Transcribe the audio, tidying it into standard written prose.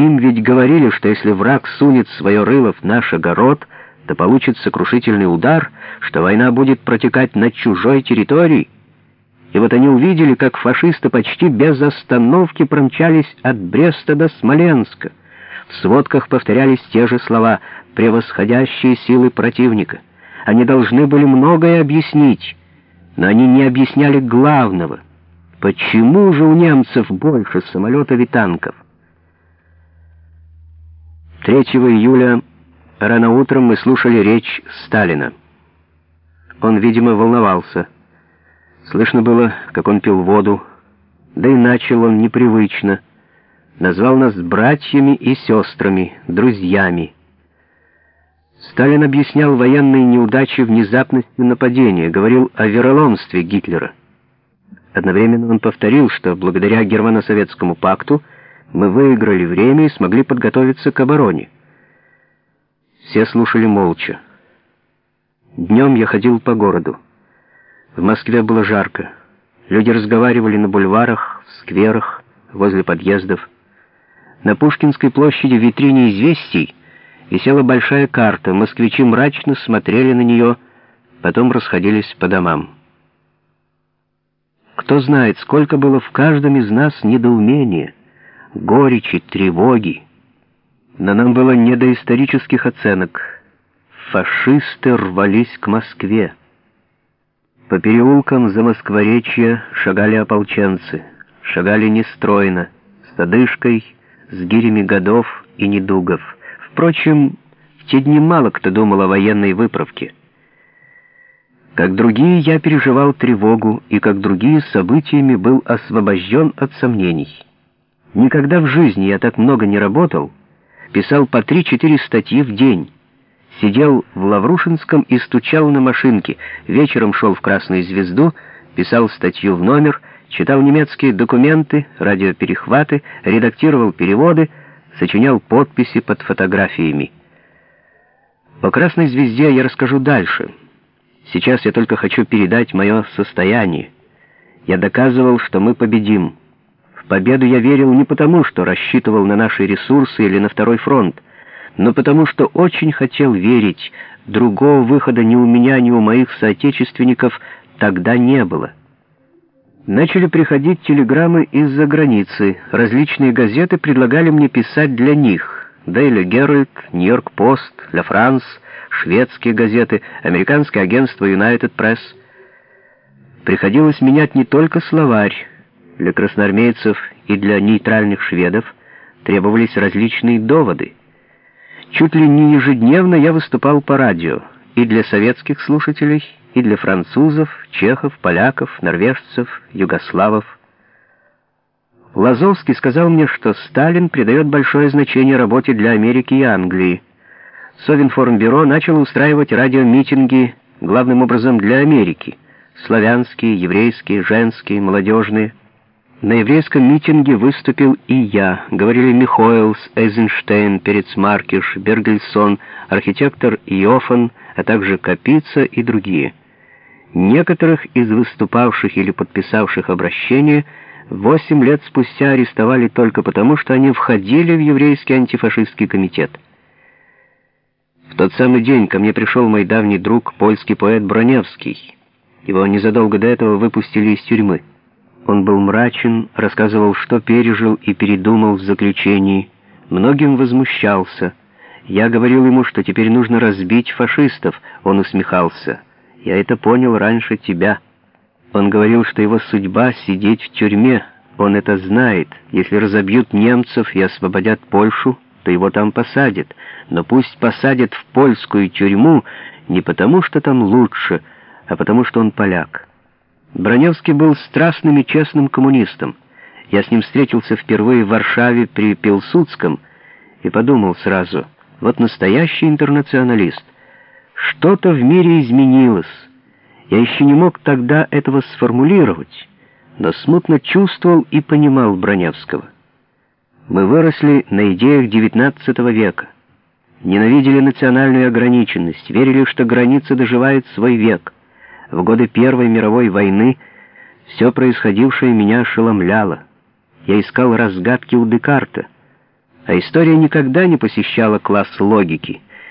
Им ведь говорили, что если враг сунет свое рыло в наш огород, то получит сокрушительный удар, что война будет протекать на чужой территории. И вот они увидели, как фашисты почти без остановки промчались от Бреста до Смоленска. В сводках повторялись те же слова: «превосходящие силы противника». Они должны были многое объяснить, но они не объясняли главного. Почему же у немцев больше самолетов и танков? 3 июля рано утром мы слушали речь Сталина. Он, видимо, волновался. Слышно было, как он пил воду, да и начал он непривычно. Назвал нас братьями и сестрами, друзьями. Сталин объяснял военные неудачи внезапностью нападения, говорил о вероломстве Гитлера. Одновременно он повторил, что благодаря Германо-Советскому пакту мы выиграли время и смогли подготовиться к обороне. Все слушали молча. Днем я ходил по городу. В Москве было жарко. Люди разговаривали на бульварах, в скверах, возле подъездов. На Пушкинской площади в витрине «Известий» висела большая карта. Москвичи мрачно смотрели на нее, потом расходились по домам. Кто знает, сколько было в каждом из нас недоумения, горечи, тревоги. Но нам было не до исторических оценок. Фашисты рвались к Москве. По переулкам Замоскворечья шагали ополченцы. Шагали нестройно, с одышкой, с гирями годов и недугов. Впрочем, в те дни мало кто думал о военной выправке. Как другие, я переживал тревогу, и как другие событиями был освобожден от сомнений. Никогда в жизни я так много не работал, писал по 3-4 статьи в день. Сидел в Лаврушинском и стучал на машинке, вечером шел в «Красную звезду», писал статью в номер, читал немецкие документы, радиоперехваты, редактировал переводы, сочинял подписи под фотографиями. О «Красной звезде» я расскажу дальше. Сейчас я только хочу передать мое состояние. Я доказывал, что мы победим. В победу я верил не потому, что рассчитывал на наши ресурсы или на второй фронт, но потому что очень хотел верить. Другого выхода ни у меня, ни у моих соотечественников тогда не было. Начали приходить телеграммы из-за границы. Различные газеты предлагали мне писать для них. Daily Herald, New York Post, La France, шведские газеты, американское агентство United Press. Приходилось менять не только словарь. Для красноармейцев и для нейтральных шведов требовались различные доводы. Чуть ли не ежедневно я выступал по радио и для советских слушателей, и для французов, чехов, поляков, норвежцев, югославов. Лазовский сказал мне, что Сталин придает большое значение работе для Америки и Англии. Совинформбюро начало устраивать радиомитинги, главным образом для Америки. Славянские, еврейские, женские, молодежные. На еврейском митинге выступил и я. Говорили Михоэлс, Эйзенштейн, Перец-Маркиш, Бергельсон, архитектор Йоффан, а также Капица и другие. Некоторых из выступавших или подписавших обращение 8 лет спустя арестовали только потому, что они входили в еврейский антифашистский комитет. В тот самый день ко мне пришел мой давний друг, польский поэт Броневский. Его незадолго до этого выпустили из тюрьмы. Он был мрачен, рассказывал, что пережил и передумал в заключении. Многим возмущался. Я говорил ему, что теперь нужно разбить фашистов. Он усмехался. Я это понял раньше тебя. Он говорил, что его судьба — сидеть в тюрьме. Он это знает. Если разобьют немцев и освободят Польшу, то его там посадят. Но пусть посадят в польскую тюрьму не потому, что там лучше, а потому, что он поляк. Броневский был страстным и честным коммунистом. Я с ним встретился впервые в Варшаве при Пилсудском и подумал сразу: вот настоящий интернационалист. Что-то в мире изменилось. Я еще не мог тогда этого сформулировать, но смутно чувствовал и понимал Броневского. Мы выросли на идеях XIX века, ненавидели национальную ограниченность, верили, что граница доживает свой век. В годы Первой мировой войны все происходившее меня ошеломляло. Я искал разгадки у Декарта. А история никогда не посещала класс логики.